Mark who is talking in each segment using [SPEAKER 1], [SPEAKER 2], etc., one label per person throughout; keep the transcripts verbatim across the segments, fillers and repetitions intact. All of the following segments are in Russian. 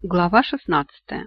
[SPEAKER 1] Глава шестнадцатая.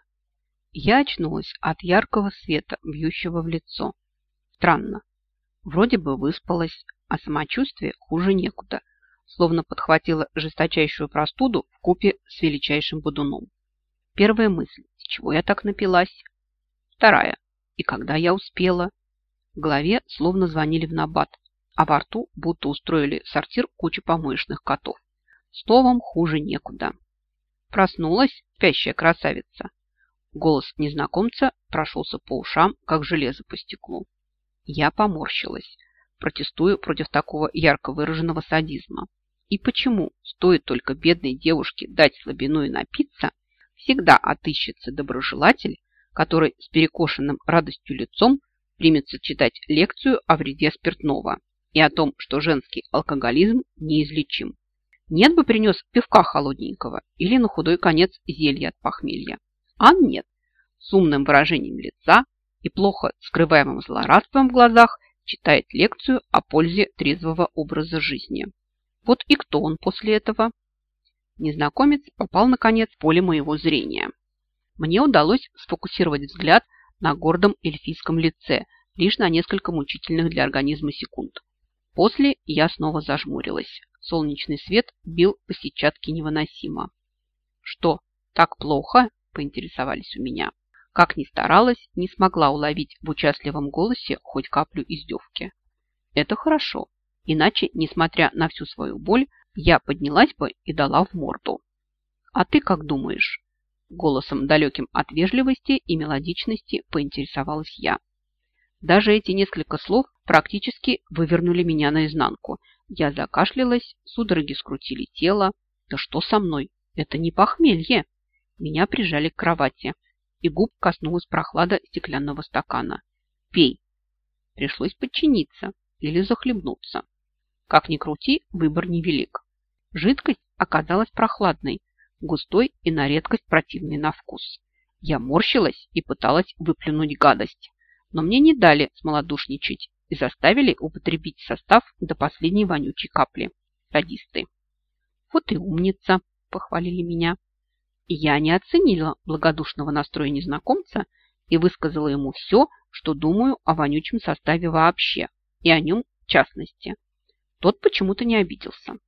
[SPEAKER 1] Я очнулась от яркого света, бьющего в лицо. Странно. Вроде бы выспалась, а самочувствие хуже некуда, словно подхватила жесточайшую простуду вкупе с величайшим бодуном. Первая мысль: с чего я так напилась? Вторая: и когда я успела? В голове словно звонили в набат, а во рту будто устроили сортир кучи помоечных котов. Словом, хуже некуда. Проснулась, спящая красавица. Голос незнакомца прошелся по ушам, как железо по стеклу. Я поморщилась, протестуя против такого ярко выраженного садизма. И почему, стоит только бедной девушке дать слабину и напиться, всегда отыщется доброжелатель, который с перекошенным радостью лицом примется читать лекцию о вреде спиртного и о том, что женский алкоголизм неизлечим. Нет бы принес пивка холодненького или на худой конец зелья от похмелья. А нет, с умным выражением лица и плохо скрываемым злорадством в глазах читает лекцию о пользе трезвого образа жизни. Вот и кто он после этого? Незнакомец попал, наконец, в поле моего зрения. Мне удалось сфокусировать взгляд на гордом эльфийском лице лишь на несколько мучительных для организма секунд. После я снова зажмурилась. Солнечный свет бил по сетчатке невыносимо. «Что, так плохо?» – поинтересовались у меня. Как ни старалась, не смогла уловить в участливом голосе хоть каплю издевки. Это хорошо, иначе, несмотря на всю свою боль, я поднялась бы и дала в морду. «А ты как думаешь?» – голосом далеким от вежливости и мелодичности поинтересовалась я. Даже эти несколько слов практически вывернули меня наизнанку. Я закашлялась, судороги скрутили тело. Да что со мной? Это не похмелье. Меня прижали к кровати, и губ коснулась прохлада стеклянного стакана. Пей. Пришлось подчиниться или захлебнуться. Как ни крути, выбор невелик. Жидкость оказалась прохладной, густой и на редкость противной на вкус. Я морщилась и пыталась выплюнуть гадость. Но мне не дали смолодушничать и заставили употребить состав до последней вонючей капли. Садисты. Вот и умница, похвалили меня. И я не оценила благодушного настроя незнакомца и высказала ему все, что думаю о вонючем составе вообще и о нем в частности. Тот почему-то не обиделся.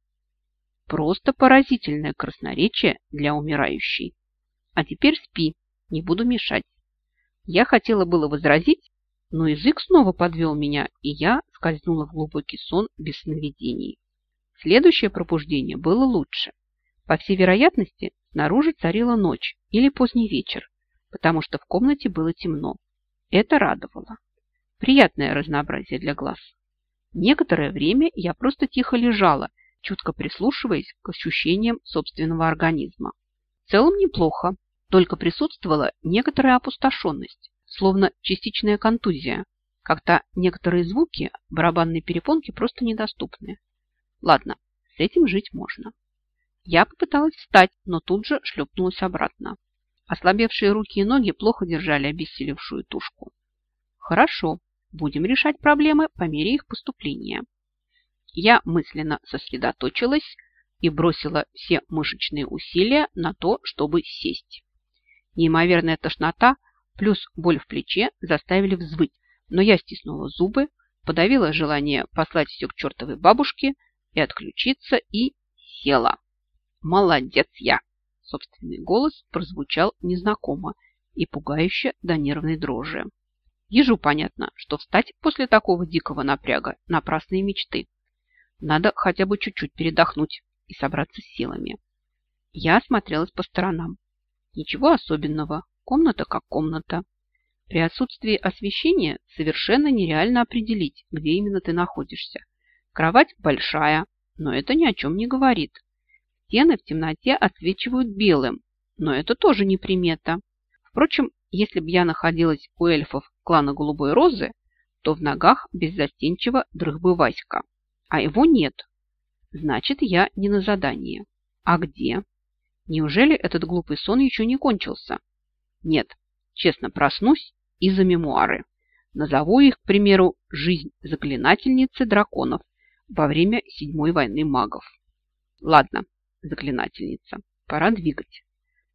[SPEAKER 1] Просто поразительное красноречие для умирающей. А теперь спи, не буду мешать. Я хотела было возразить, но язык снова подвел меня, и я скользнула в глубокий сон без сновидений. Следующее пробуждение было лучше. По всей вероятности, снаружи царила ночь или поздний вечер, потому что в комнате было темно. Это радовало. Приятное разнообразие для глаз. Некоторое время я просто тихо лежала, чутко прислушиваясь к ощущениям собственного организма. В целом неплохо. Только присутствовала некоторая опустошенность, словно частичная контузия. Как-то некоторые звуки барабанной перепонки просто недоступны. Ладно, с этим жить можно. Я попыталась встать, но тут же шлепнулась обратно. Ослабевшие руки и ноги плохо держали обессилевшую тушку. Хорошо, будем решать проблемы по мере их поступления. Я мысленно сосредоточилась и бросила все мышечные усилия на то, чтобы сесть. Неимоверная тошнота плюс боль в плече заставили взвыть, но я стиснула зубы, подавила желание послать все к чертовой бабушке и отключиться, и села. Молодец я! Собственный голос прозвучал незнакомо и пугающе до нервной дрожи. Ежу понятно, что встать после такого дикого напряга – напрасные мечты. Надо хотя бы чуть-чуть передохнуть и собраться с силами. Я осмотрелась по сторонам. Ничего особенного. Комната как комната. При отсутствии освещения совершенно нереально определить, где именно ты находишься. Кровать большая, но это ни о чем не говорит. Стены в темноте отсвечивают белым, но это тоже не примета. Впрочем, если бы я находилась у эльфов клана Голубой Розы, то в ногах беззастенчиво дрых бы Васька. А его нет. Значит, я не на задании. А где? Неужели этот глупый сон еще не кончился? Нет, честно проснусь и за мемуары. Назову их, к примеру, «Жизнь заклинательницы драконов во время Седьмой войны магов». Ладно, заклинательница, пора двигать.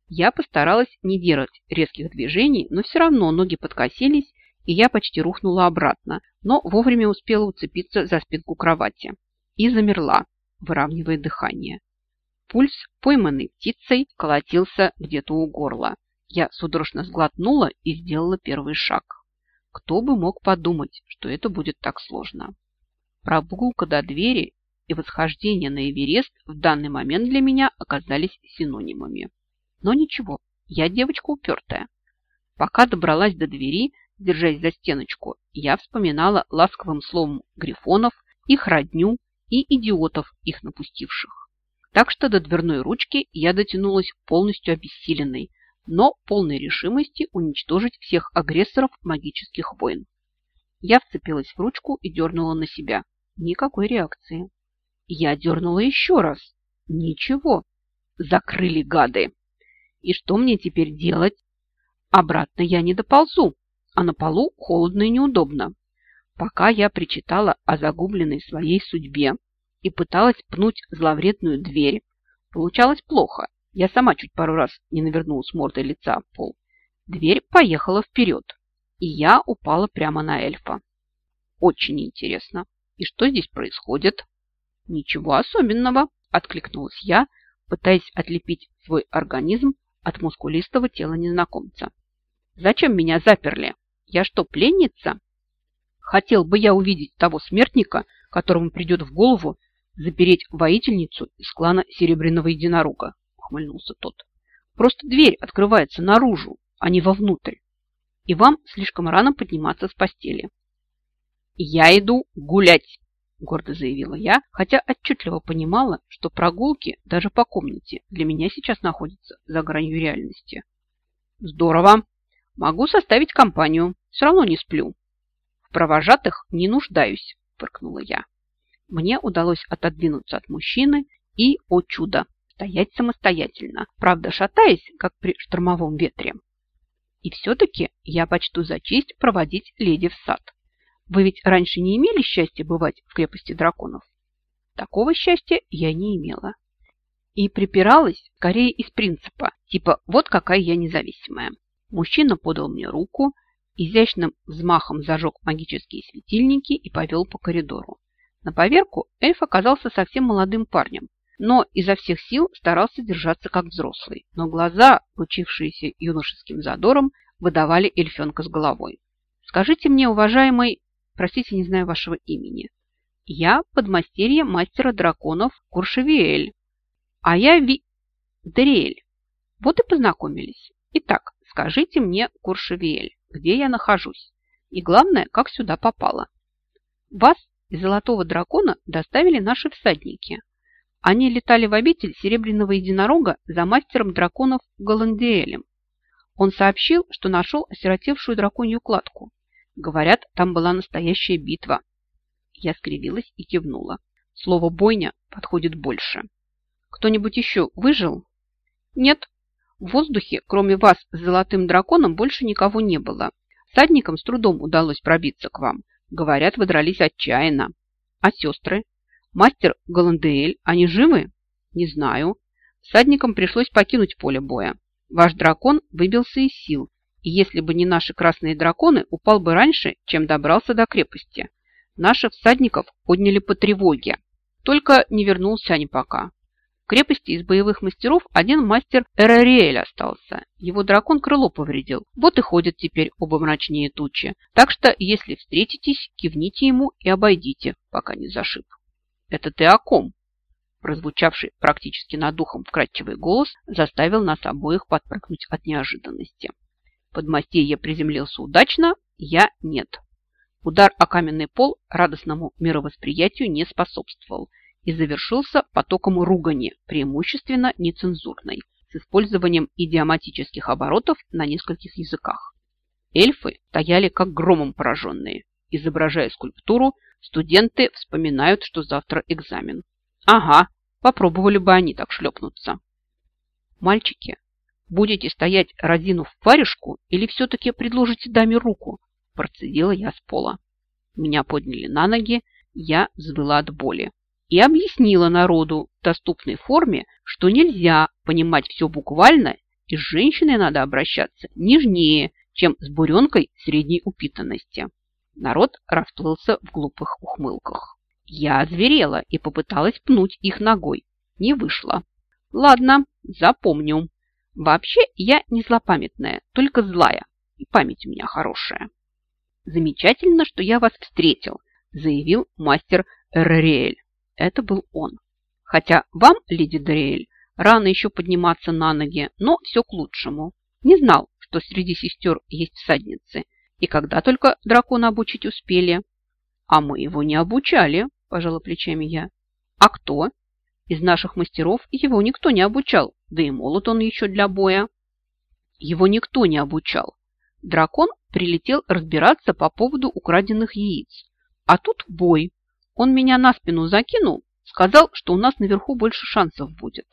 [SPEAKER 1] Я постаралась не делать резких движений, но все равно ноги подкосились, и я почти рухнула обратно, но вовремя успела уцепиться за спинку кровати. И замерла, выравнивая дыхание. Пульс, пойманный птицей, колотился где-то у горла. Я судорожно сглотнула и сделала первый шаг. Кто бы мог подумать, что это будет так сложно. Прогулка до двери и восхождение на Эверест в данный момент для меня оказались синонимами. Но ничего, я девочка упертая. Пока добралась до двери, держась за стеночку, я вспоминала ласковым словом грифонов, их родню и идиотов, их напустивших. Так что до дверной ручки я дотянулась полностью обессиленной, но полной решимости уничтожить всех агрессоров магических войн. Я вцепилась в ручку и дернула на себя. Никакой реакции. Я дернула еще раз. Ничего. Закрыли гады. И что мне теперь делать? Обратно я не доползу, а на полу холодно и неудобно. Пока я причитала о загубленной своей судьбе и пыталась пнуть зловредную дверь, получалось плохо. Я сама чуть пару раз не навернулась мордой лица в пол. Дверь поехала вперед, и я упала прямо на эльфа. Очень интересно. И что здесь происходит? Ничего особенного, откликнулась я, пытаясь отлепить свой организм от мускулистого тела незнакомца. Зачем меня заперли? Я что, пленница? Хотел бы я увидеть того смертника, которому придет в голову запереть воительницу из клана Серебряного Единорога, ухмыльнулся тот. Просто дверь открывается наружу, а не вовнутрь. И вам слишком рано подниматься с постели. Я иду гулять, гордо заявила я, хотя отчетливо понимала, что прогулки даже по комнате для меня сейчас находятся за гранью реальности. Здорово. Могу составить компанию. Все равно не сплю. В провожатых не нуждаюсь, фыркнула я. Мне удалось отодвинуться от мужчины и, о чудо, стоять самостоятельно, правда шатаясь, как при штормовом ветре. И все-таки я почту за честь проводить леди в сад. Вы ведь раньше не имели счастья бывать в крепости драконов? Такого счастья я не имела. И припиралась скорее из принципа, типа вот какая я независимая. Мужчина подал мне руку, изящным взмахом зажег магические светильники и повел по коридору. На поверку эльф оказался совсем молодым парнем, но изо всех сил старался держаться как взрослый. Но глаза, лучившиеся юношеским задором, выдавали эльфенка с головой. «Скажите мне, уважаемый, простите, не знаю вашего имени, я подмастерье мастера драконов Куршевиэль, а я Ви... Дариэль. Вот и познакомились. Итак, скажите мне, Куршевиэль, где я нахожусь? И главное, как сюда попала? Вас из Золотого Дракона доставили наши всадники. Они летали в обитель Серебряного Единорога за мастером драконов Голандиэлем. Он сообщил, что нашел осиротевшую драконью кладку. Говорят, там была настоящая битва. Я скривилась и кивнула. Слово «бойня» подходит больше. Кто-нибудь еще выжил? Нет. В воздухе, кроме вас с Золотым Драконом, больше никого не было. Всадникам с трудом удалось пробиться к вам. Говорят, вы дрались отчаянно. А сестры? Мастер Голандиэль, они живы? Не знаю. Всадникам пришлось покинуть поле боя. Ваш дракон выбился из сил, и если бы не наши красные драконы, упал бы раньше, чем добрался до крепости. Наших всадников подняли по тревоге. Только не вернулся они пока. В крепости из боевых мастеров один мастер Эрариэль остался. Его дракон крыло повредил. Вот и ходят теперь оба мрачнее тучи. Так что, если встретитесь, кивните ему и обойдите, пока не зашиб. Это ты о ком? Прозвучавший практически над ухом вкрадчивый голос заставил нас обоих подпрыгнуть от неожиданности. Подмастерье приземлился удачно, я нет. Удар о каменный пол радостному мировосприятию не способствовал и завершился потоком ругани, преимущественно нецензурной, с использованием идиоматических оборотов на нескольких языках. Эльфы стояли как громом пораженные. Изображая скульптуру, студенты вспоминают, что завтра экзамен. Ага, попробовали бы они так шлепнуться. Мальчики, будете стоять разинув варежку или все-таки предложите даме руку? Процедила я с пола. Меня подняли на ноги, я взвыла от боли. И объяснила народу в доступной форме, что нельзя понимать все буквально и с женщиной надо обращаться нежнее, чем с буренкой средней упитанности. Народ расплылся в глупых ухмылках. Я озверела и попыталась пнуть их ногой. Не вышло. Ладно, запомню. Вообще я не злопамятная, только злая. И память у меня хорошая. Замечательно, что я вас встретил, заявил мастер Эрериэль. Это был он. Хотя вам, леди Дориэль, рано еще подниматься на ноги, но все к лучшему. Не знал, что среди сестер есть всадницы. И когда только дракона обучить успели. А мы его не обучали, пожала плечами я. А кто? Из наших мастеров его никто не обучал, да и молод он еще для боя. Его никто не обучал. Дракон прилетел разбираться по поводу украденных яиц. А тут бой. Он меня на спину закинул, сказал, что у нас наверху больше шансов будет.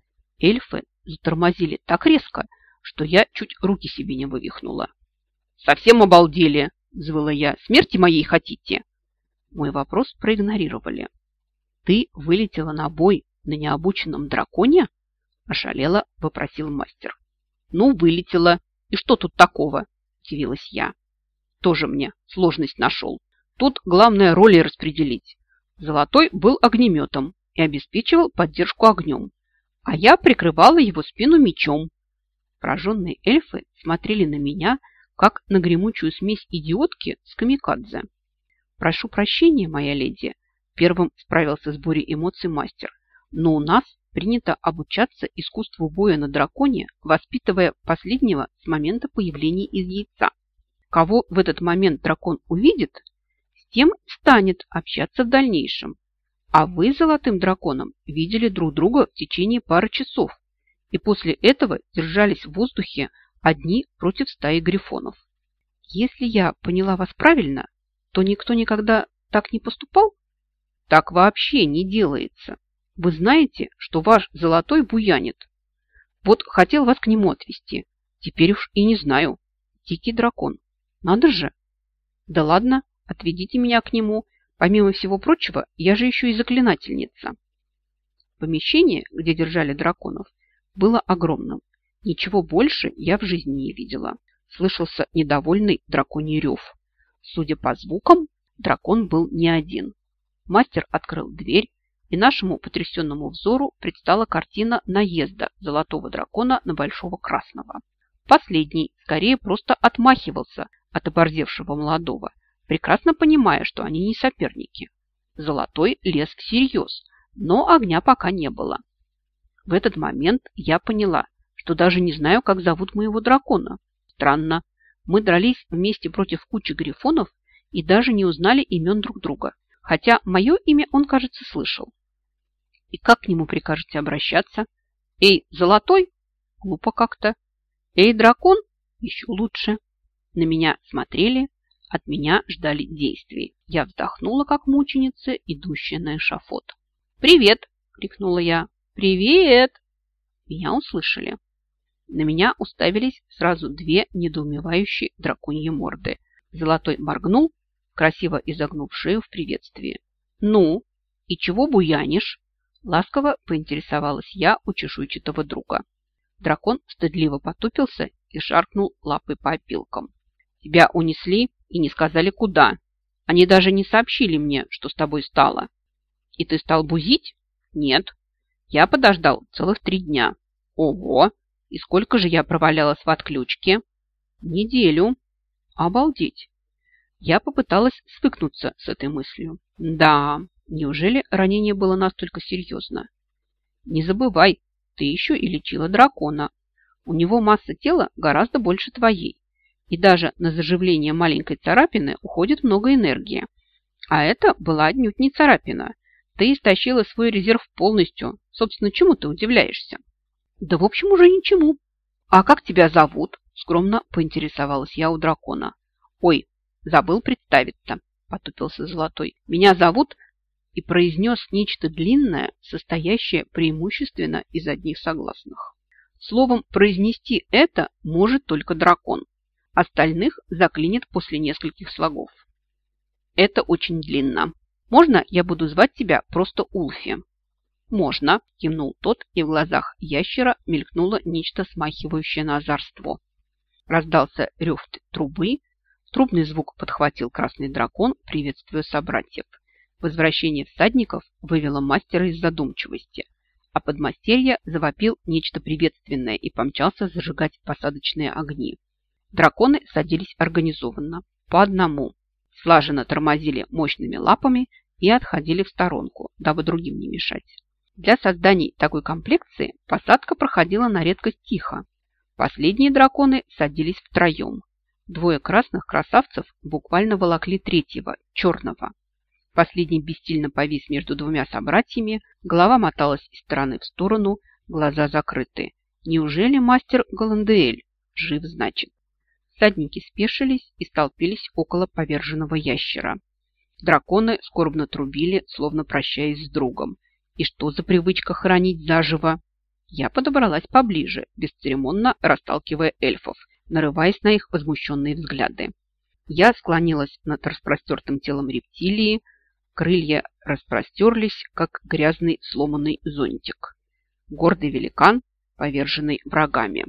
[SPEAKER 1] Эльфы затормозили так резко, что я чуть руки себе не вывихнула. «Совсем обалдели!» – взвыла я. «Смерти моей хотите?» Мой вопрос проигнорировали. «Ты вылетела на бой на необученном драконе?» – ошалело вопросил мастер. «Ну, вылетела. И что тут такого?» – удивилась я. Тоже мне сложность нашел. Тут главное роли распределить. Золотой был огнеметом и обеспечивал поддержку огнем, а я прикрывала его спину мечом. Пораженные эльфы смотрели на меня, как на гремучую смесь идиотки с камикадзе. «Прошу прощения, моя леди», – первым справился с бурей эмоций мастер, «но у нас принято обучаться искусству боя на драконе, воспитывая последнего с момента появления из яйца. Кого в этот момент дракон увидит, с тем станет общаться в дальнейшем. А вы с золотым драконом видели друг друга в течение пары часов и после этого держались в воздухе одни против стаи грифонов. Если я поняла вас правильно, то никто никогда так не поступал? Так вообще не делается. Вы знаете, что ваш золотой буянит. Вот хотел вас к нему отвезти. Теперь уж и не знаю. Дикий дракон. Надо же. Да ладно, отведите меня к нему. Помимо всего прочего, я же еще и заклинательница. Помещение, где держали драконов, было огромным. Ничего больше я в жизни не видела. Слышался недовольный драконий рев. Судя по звукам, дракон был не один. Мастер открыл дверь, и нашему потрясенному взору предстала картина наезда золотого дракона на большого красного. Последний скорее просто отмахивался от оборзевшего молодого, прекрасно понимая, что они не соперники. Золотой лез всерьез, но огня пока не было. В этот момент я поняла, что даже не знаю, как зовут моего дракона. Странно, мы дрались вместе против кучи грифонов и даже не узнали имен друг друга, хотя мое имя он, кажется, слышал. И как к нему прикажете обращаться? Эй, золотой? Глупо как-то. Эй, дракон? Еще лучше. На меня смотрели, от меня ждали действий. Я вздохнула, как мученица, идущая на эшафот. «Привет!» – крикнула я. «Привет!» Меня услышали. На меня уставились сразу две недоумевающие драконьи морды. Золотой моргнул, красиво изогнув шею в приветствии. «Ну, и чего буянишь?» Ласково поинтересовалась я у чешуйчатого друга. Дракон стыдливо потупился и шаркнул лапой по опилкам. «Тебя унесли и не сказали, куда. Они даже не сообщили мне, что с тобой стало. И ты стал бузить? Нет. Я подождал целых три дня. Ого! И сколько же я провалялась в отключке? Неделю. Обалдеть!» Я попыталась свыкнуться с этой мыслью. Да, неужели ранение было настолько серьезно? Не забывай, ты еще и лечила дракона. У него масса тела гораздо больше твоей. И даже на заживление маленькой царапины уходит много энергии. А это была отнюдь не царапина. Ты истощила свой резерв полностью. Собственно, чему ты удивляешься? Да, в общем, уже ничему. А как тебя зовут? Скромно поинтересовалась я у дракона. Ой, забыл представиться, потупился Золотой. Меня зовут... И произнес нечто длинное, состоящее преимущественно из одних согласных. Словом, произнести это может только дракон. Остальных заклинит после нескольких слогов. Это очень длинно. Можно я буду звать тебя просто Улфи? «Можно», – кивнул тот, и в глазах ящера мелькнуло нечто смахивающее на озорство. Раздался рев трубы. Трубный звук подхватил красный дракон, приветствуя собратьев. Возвращение всадников вывело мастера из задумчивости, а подмастерье завопил нечто приветственное и помчался зажигать посадочные огни. Драконы садились организованно, по одному, слаженно тормозили мощными лапами и отходили в сторонку, дабы другим не мешать. Для создания такой комплекции посадка проходила на редкость тихо. Последние драконы садились втроем. Двое красных красавцев буквально волокли третьего, черного. Последний бессильно повис между двумя собратьями, голова моталась из стороны в сторону, глаза закрыты. Неужели мастер Галандеэль? Жив, значит. Всадники спешились и столпились около поверженного ящера. Драконы скорбно трубили, словно прощаясь с другом. И что за привычка хоронить заживо? Я подобралась поближе, бесцеремонно расталкивая эльфов, нарываясь на их возмущенные взгляды. Я склонилась над распростертым телом рептилии, крылья распростерлись, как грязный сломанный зонтик. Гордый великан, поверженный врагами.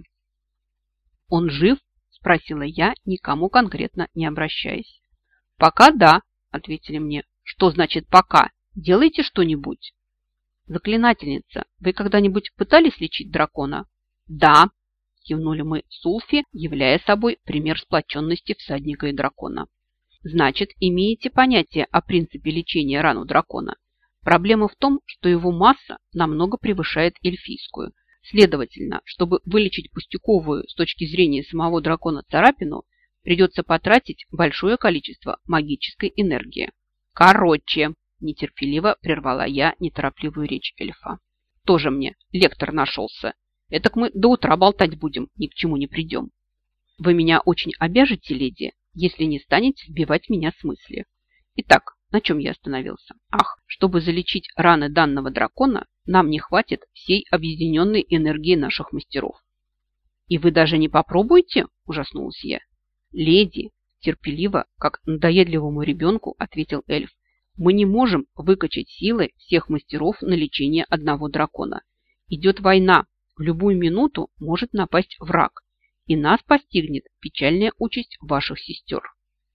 [SPEAKER 1] «Он жив?» – спросила я, никому конкретно не обращаясь. «Пока да», – ответили мне. «Что значит «пока»? Делайте что-нибудь». «Заклинательница, вы когда-нибудь пытались лечить дракона?» «Да», – кивнули мы с Улфи, являя собой пример сплоченности всадника и дракона. «Значит, имеете понятие о принципе лечения ран у дракона. Проблема в том, что его масса намного превышает эльфийскую. Следовательно, чтобы вылечить пустяковую с точки зрения самого дракона царапину, придется потратить большое количество магической энергии». «Короче», – нетерпеливо прервала я неторопливую речь эльфа. «Тоже мне лектор нашелся. Этак мы до утра болтать будем, ни к чему не придем. Вы меня очень обяжете, леди, если не станете сбивать меня с мысли. Итак, на чем я остановился? Ах, чтобы залечить раны данного дракона, нам не хватит всей объединенной энергии наших мастеров». «И вы даже не попробуете?» – ужаснулась я. «Леди», – терпеливо, как надоедливому ребенку, ответил эльф, «мы не можем выкачать силы всех мастеров на лечение одного дракона. Идет война, в любую минуту может напасть враг, и нас постигнет печальная участь ваших сестер».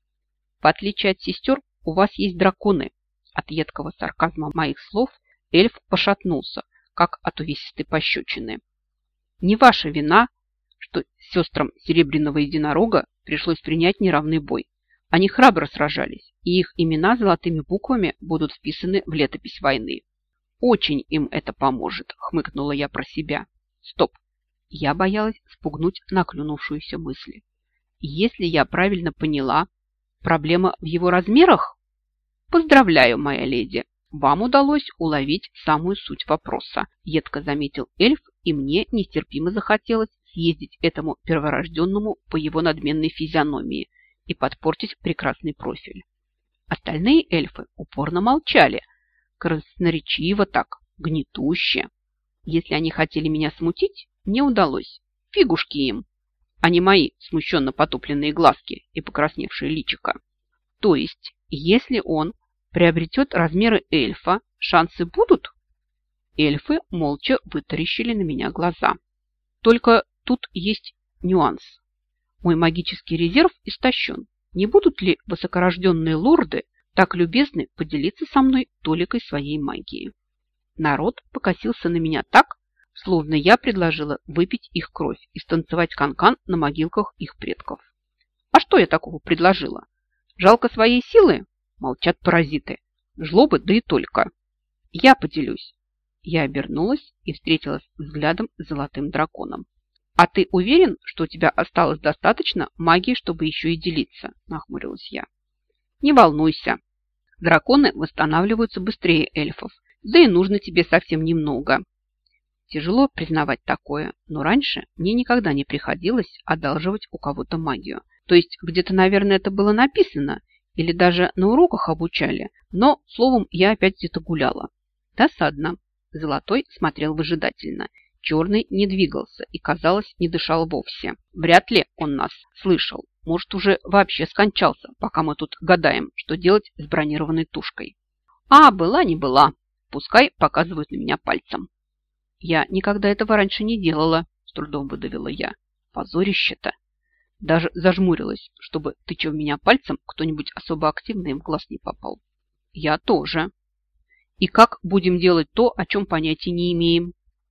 [SPEAKER 1] «В отличие от сестер, у вас есть драконы». От едкого сарказма моих слов эльф пошатнулся, как от увесистой пощечины. «Не ваша вина, что сестрам Серебряного Единорога пришлось принять неравный бой. Они храбро сражались, и их имена золотыми буквами будут вписаны в летопись войны. Очень им это поможет», – хмыкнула я про себя. Стоп! Я боялась спугнуть наклюнувшуюся мысль. Если я правильно поняла, проблема в его размерах? Поздравляю, моя леди, вам удалось уловить самую суть вопроса, едко заметил эльф, и мне нестерпимо захотелось съездить этому перворожденному по его надменной физиономии и подпортить прекрасный профиль. Остальные эльфы упорно молчали, красноречиво так, гнетуще. Если они хотели меня смутить, не удалось. Фигушки им, а не мои смущенно потупленные глазки и покрасневшие личико. То есть, если он приобретет размеры эльфа, шансы будут? Эльфы молча вытаращили на меня глаза. Только тут есть нюанс. Мой магический резерв истощен. Не будут ли высокорожденные лорды так любезны поделиться со мной толикой своей магии? Народ покосился на меня так, словно я предложила выпить их кровь и станцевать канкан на могилках их предков. А что я такого предложила? Жалко своей силы? Молчат паразиты. Жлобы, да и только. Я поделюсь. Я обернулась и встретилась взглядом с золотым драконом. «А ты уверен, что у тебя осталось достаточно магии, чтобы еще и делиться?» – нахмурилась я. «Не волнуйся. Драконы восстанавливаются быстрее эльфов. Да и нужно тебе совсем немного». Тяжело признавать такое, но раньше мне никогда не приходилось одалживать у кого-то магию. То есть где-то, наверное, это было написано, или даже на уроках обучали, но, словом, я опять где-то гуляла. Досадно. Золотой смотрел выжидательно. Черный не двигался и, казалось, не дышал вовсе. Вряд ли он нас слышал. Может, уже вообще скончался, пока мы тут гадаем, что делать с бронированной тушкой. А, была не была. Пускай показывают на меня пальцем. Я никогда этого раньше не делала, с трудом выдавила я. Позорище-то. Даже зажмурилась, чтобы, тыча в меня пальцем, кто-нибудь особо активный им в глаз не попал. Я тоже. И как будем делать то, о чем понятия не имеем?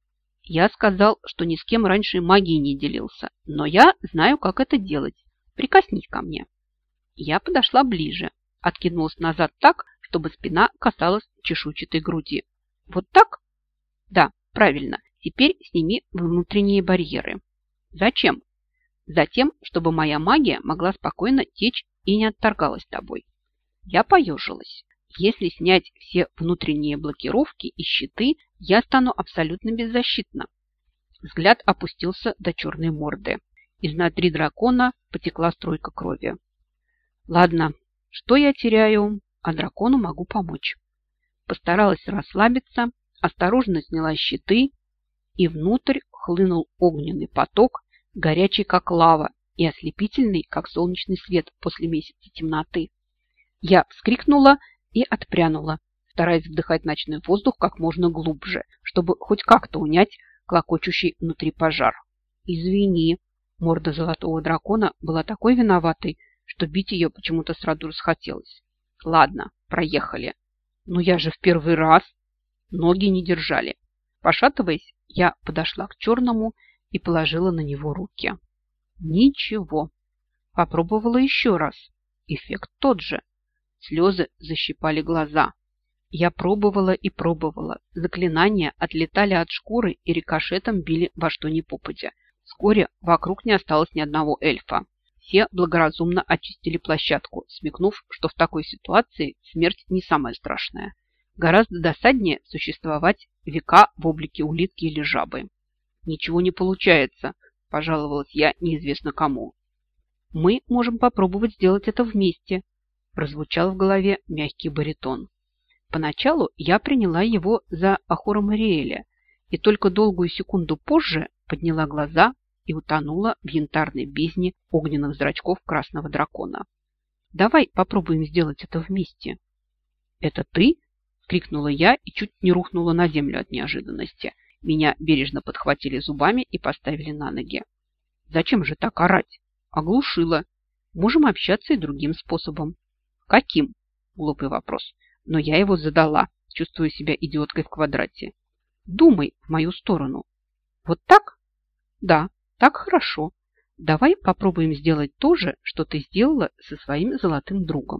[SPEAKER 1] Я сказал, что ни с кем раньше магией не делился, но я знаю, как это делать. Прикоснись ко мне. Я подошла ближе, откинулась назад так, чтобы спина касалась чешуйчатой груди. Вот так? Да, правильно. Теперь сними внутренние барьеры. Зачем? Затем, чтобы моя магия могла спокойно течь и не отторгалась тобой. Я поежилась. Если снять все внутренние блокировки и щиты, я стану абсолютно беззащитна. Взгляд опустился до черной морды. Изнутри дракона потекла струйка крови. Ладно, что я теряю, а дракону могу помочь. Постаралась расслабиться, осторожно сняла щиты, и внутрь хлынул огненный поток, горячий, как лава, и ослепительный, как солнечный свет после месяца темноты. Я вскрикнула и отпрянула, стараясь вдыхать ночной воздух как можно глубже, чтобы хоть как-то унять клокочущий внутри пожар. Извини, морда золотого дракона была такой виноватой, что бить ее почему-то сразу расхотелось. Ладно, проехали. Но я же в первый раз. Ноги не держали. Пошатываясь, я подошла к черному и положила на него руки. Ничего. Попробовала еще раз. Эффект тот же. Слезы защипали глаза. Я пробовала и пробовала. Заклинания отлетали от шкуры и рикошетом били во что ни попадя. Вскоре вокруг не осталось ни одного эльфа. Все благоразумно очистили площадку, смекнув, что в такой ситуации смерть не самая страшная. Гораздо досаднее существовать века в облике улитки или жабы. «Ничего не получается», – пожаловалась я неизвестно кому. «Мы можем попробовать сделать это вместе», – прозвучал в голове мягкий баритон. Поначалу я приняла его за Ахура Мариэля, и только долгую секунду позже подняла глаза и утонула в янтарной бездне огненных зрачков красного дракона. «Давай попробуем сделать это вместе». «Это ты?» – крикнула я и чуть не рухнула на землю от неожиданности. Меня бережно подхватили зубами и поставили на ноги. «Зачем же так орать?» «Оглушила. Можем общаться и другим способом». «Каким?» – глупый вопрос. Но я его задала, чувствуя себя идиоткой в квадрате. «Думай в мою сторону». «Вот так?» «Да, так хорошо. Давай попробуем сделать то же, что ты сделала со своим золотым другом».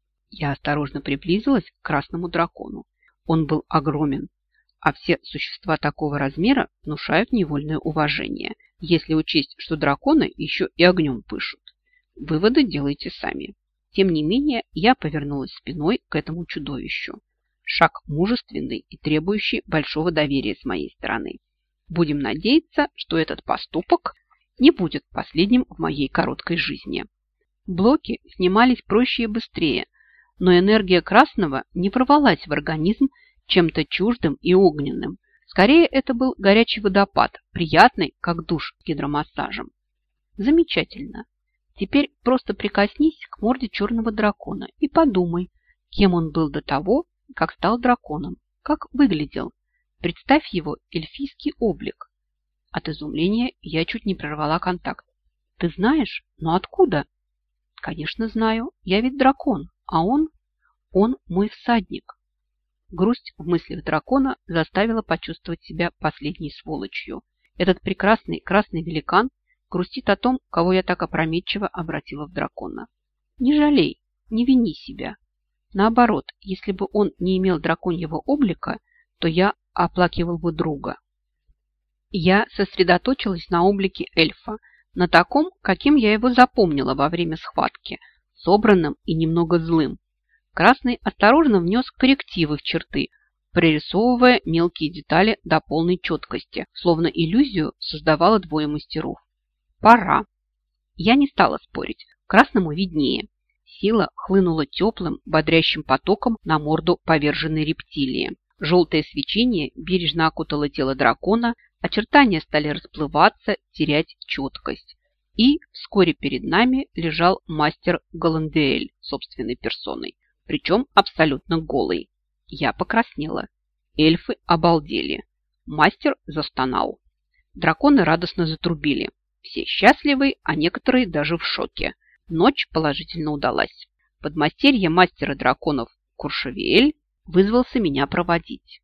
[SPEAKER 1] Я осторожно приблизилась к красному дракону. Он был огромен, а все существа такого размера внушают невольное уважение, если учесть, что драконы еще и огнем пышут. Выводы делайте сами. Тем не менее, я повернулась спиной к этому чудовищу. Шаг мужественный и требующий большого доверия с моей стороны. Будем надеяться, что этот поступок не будет последним в моей короткой жизни. Блоки снимались проще и быстрее, но энергия красного не ворвалась в организм чем-то чуждым и огненным. Скорее, это был горячий водопад, приятный, как душ с гидромассажем. Замечательно. Теперь просто прикоснись к морде черного дракона и подумай, кем он был до того, как стал драконом, как выглядел. Представь его эльфийский облик. От изумления я чуть не прервала контакт. Ты знаешь? Но откуда? Конечно, знаю. Я ведь дракон, а он... Он мой всадник. Грусть в мыслях дракона заставила почувствовать себя последней сволочью. Этот прекрасный красный великан грустит о том, кого я так опрометчиво обратила в дракона. Не жалей, не вини себя. Наоборот, если бы он не имел драконьего облика, то я оплакивал бы друга. Я сосредоточилась на облике эльфа, на таком, каким я его запомнила во время схватки, собранным и немного злым. Красный осторожно внес коррективы в черты, прорисовывая мелкие детали до полной четкости, словно иллюзию создавало двое мастеров. Пора. Я не стала спорить, красному виднее. Сила хлынула теплым, бодрящим потоком на морду поверженной рептилии. Желтое свечение бережно окутало тело дракона, очертания стали расплываться, терять четкость. И вскоре перед нами лежал мастер Галандиэль собственной персоной, причем абсолютно голый. Я покраснела. Эльфы обалдели. Мастер застонал. Драконы радостно затрубили. Все счастливы, а некоторые даже в шоке. Ночь положительно удалась. Подмастерье мастера драконов Куршавиэль вызвался меня проводить.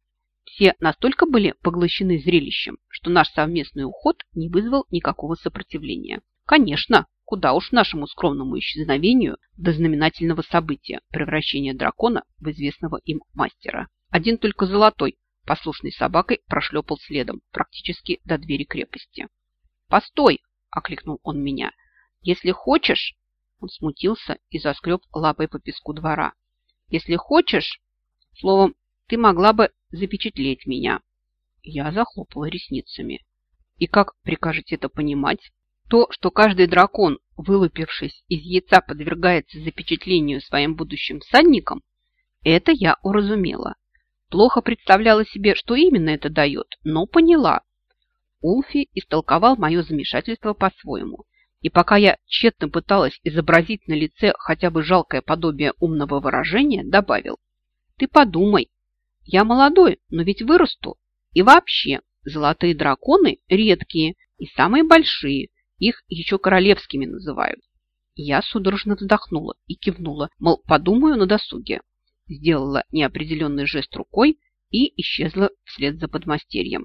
[SPEAKER 1] Все настолько были поглощены зрелищем, что наш совместный уход не вызвал никакого сопротивления. Конечно, куда уж нашему скромному исчезновению до знаменательного события превращения дракона в известного им мастера. Один только Золотой послушной собакой прошлепал следом практически до двери крепости. «Постой!» – окликнул он меня. «Если хочешь...» Он смутился и заскреб лапой по песку двора. «Если хочешь... Словом, ты могла бы запечатлеть меня». Я захлопала ресницами. «И как прикажете это понимать? То, что каждый дракон, вылупившись из яйца, подвергается запечатлению своим будущим всадникам, это я уразумела. Плохо представляла себе, что именно это дает, но поняла. Улфи истолковал мое замешательство по-своему. И пока я тщетно пыталась изобразить на лице хотя бы жалкое подобие умного выражения, добавил: «Ты подумай, я молодой, но ведь вырасту. И вообще, золотые драконы редкие и самые большие, их еще королевскими называют». Я судорожно вздохнула и кивнула, мол, подумаю на досуге. Сделала неопределенный жест рукой и исчезла вслед за подмастерьем.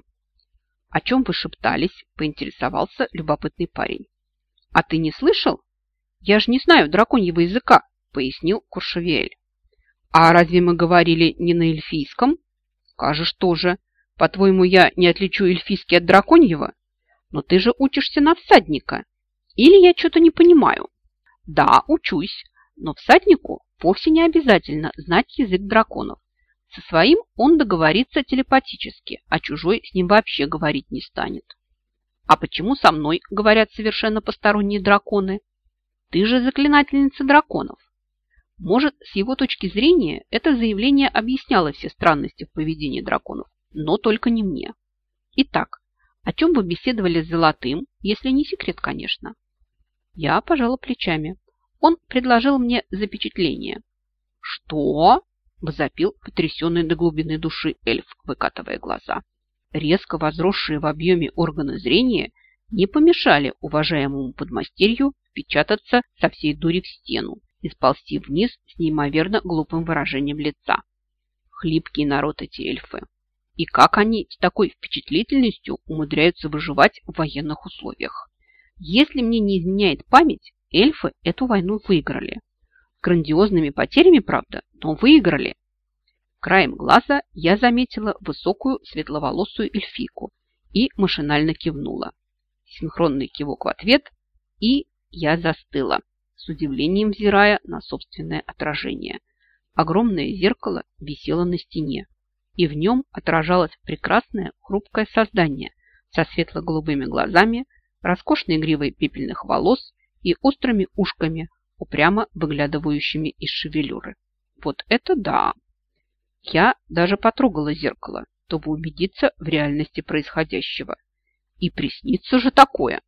[SPEAKER 1] «О чем вы шептались?» – поинтересовался любопытный парень. «А ты не слышал? Я же не знаю драконьего языка», – пояснил Куршавиэль. «А разве мы говорили не на эльфийском?» «Скажешь тоже. По-твоему, я не отличу эльфийский от драконьего? Но ты же учишься на всадника. Или я что-то не понимаю?» «Да, учусь, но всаднику вовсе не обязательно знать язык драконов. Со своим он договорится телепатически, а чужой с ним вообще говорить не станет». «А почему со мной говорят совершенно посторонние драконы? Ты же заклинательница драконов». Может, с его точки зрения это заявление объясняло все странности в поведении драконов, но только не мне. Итак, о чем вы беседовали с Золотым, если не секрет, конечно? Я пожала плечами. Он предложил мне запечатление. «Что?» – возопил потрясенный до глубины души эльф, выкатывая глаза. Резко возросшие в объеме органы зрения не помешали уважаемому подмастерью впечататься со всей дури в стену и сползти вниз с неимоверно глупым выражением лица. Хлипкий народ эти эльфы. И как они с такой впечатлительностью умудряются выживать в военных условиях? Если мне не изменяет память, эльфы эту войну выиграли. С грандиозными потерями, правда, но выиграли. Краем глаза я заметила высокую светловолосую эльфийку и машинально кивнула. Синхронный кивок в ответ, и я застыла, с удивлением взирая на собственное отражение. Огромное зеркало висело на стене, и в нем отражалось прекрасное хрупкое создание со светло-голубыми глазами, роскошной гривой пепельных волос и острыми ушками, упрямо выглядывающими из шевелюры. Вот это да! Я даже потрогала зеркало, чтобы убедиться в реальности происходящего. И приснится же такое!